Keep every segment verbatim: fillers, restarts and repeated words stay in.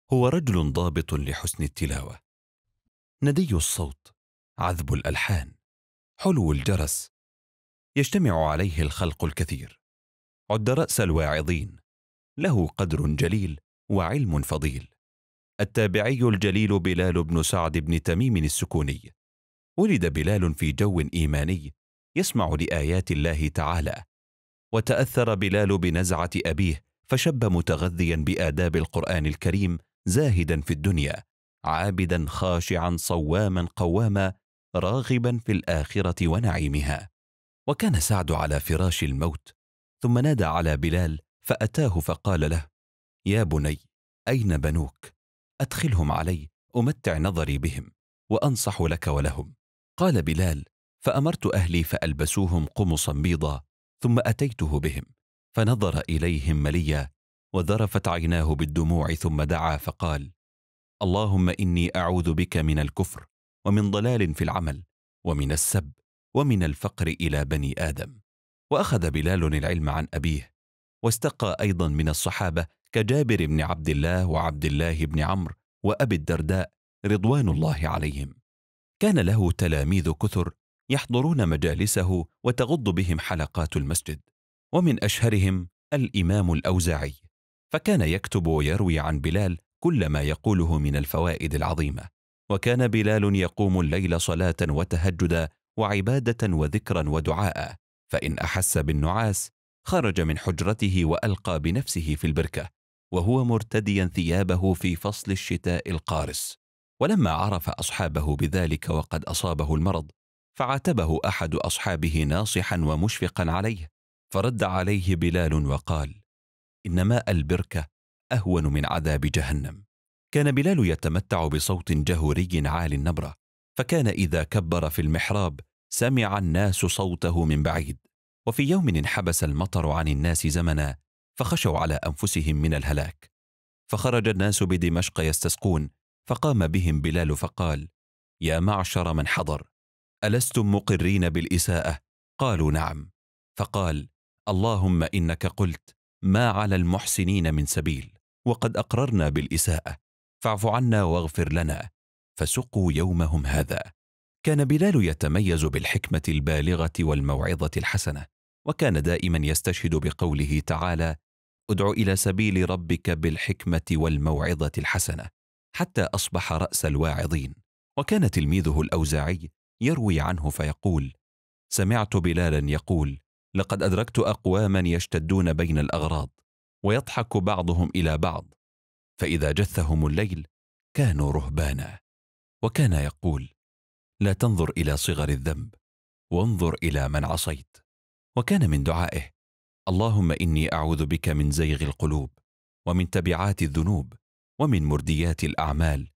هو رجل ضابط لحسن التلاوة، ندي الصوت، عذب الألحان، حلو الجرس، يجتمع عليه الخلق الكثير. عد رأس الواعظين، له قدر جليل وعلم فضيل. التابعي الجليل بلال بن سعد بن تميم السكوني. ولد بلال في جو إيماني يسمع لآيات الله تعالى، وتأثر بلال بنزعة أبيه فشب متغذيا بآداب القرآن الكريم، زاهدا في الدنيا، عابدا خاشعا صواما قواما، راغبا في الآخرة ونعيمها. وكان سعد على فراش الموت، ثم نادى على بلال فأتاه فقال له: يا بني، أين بنوك؟ أدخلهم علي أمتع نظري بهم وأنصح لك ولهم. قال بلال: فأمرت أهلي فألبسوهم قمصا بيضا، ثم أتيته بهم فنظر إليهم مليا، وذرفت عيناه بالدموع، ثم دعا فقال: اللهم إني أعوذ بك من الكفر، ومن ضلال في العمل، ومن السب، ومن الفقر إلى بني آدم. وأخذ بلال العلم عن أبيه، واستقى أيضا من الصحابة كجابر بن عبد الله وعبد الله بن عمرو وأبي الدرداء رضوان الله عليهم. كان له تلاميذ كثر يحضرون مجالسه وتغض بهم حلقات المسجد، ومن أشهرهم الإمام الأوزاعي، فكان يكتب ويروي عن بلال كل ما يقوله من الفوائد العظيمة. وكان بلال يقوم الليل صلاة وتهجدا وعبادة وذكرا ودعاء، فإن أحس بالنعاس خرج من حجرته وألقى بنفسه في البركة، وهو مرتديا ثيابه في فصل الشتاء القارس. ولما عرف أصحابه بذلك وقد أصابه المرض، فعاتبه أحد أصحابه ناصحا ومشفقا عليه، فرد عليه بلال وقال: إن ماء البركة أهون من عذاب جهنم. كان بلال يتمتع بصوت جهوري عالي النبرة، فكان إذا كبر في المحراب سمع الناس صوته من بعيد. وفي يوم انحبس المطر عن الناس زمنا، فخشوا على أنفسهم من الهلاك، فخرج الناس بدمشق يستسقون، فقام بهم بلال فقال: يا معشر من حضر، ألستم مقرين بالإساءة؟ قالوا: نعم. فقال: اللهم إنك قلت: ما على المحسنين من سبيل، وقد أقررنا بالإساءة، فاعف عنا واغفر لنا. فسقوا يومهم هذا. كان بلال يتميز بالحكمة البالغة والموعظة الحسنة، وكان دائما يستشهد بقوله تعالى: ادع إلى سبيل ربك بالحكمة والموعظة الحسنة، حتى أصبح رأس الواعظين. وكان تلميذه الأوزاعي يروي عنه فيقول: سمعت بلالا يقول: لقد أدركت أقواما يشتدون بين الأغراض، ويضحك بعضهم إلى بعض، فإذا جثهم الليل كانوا رهبانا. وكان يقول: لا تنظر إلى صغر الذنب، وانظر إلى من عصيت. وكان من دعائه: اللهم إني أعوذ بك من زيغ القلوب، ومن تبعات الذنوب، ومن مرديات الأعمال،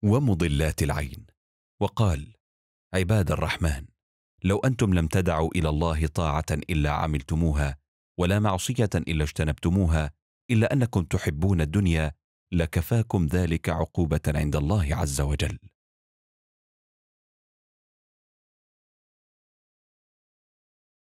ومضلات العين. وقال: عباد الرحمن، لو أنتم لم تدعوا إلى الله طاعة إلا عملتموها، ولا معصية إلا اجتنبتموها، إلا أنكم تحبون الدنيا، لكفاكم ذلك عقوبة عند الله عز وجل.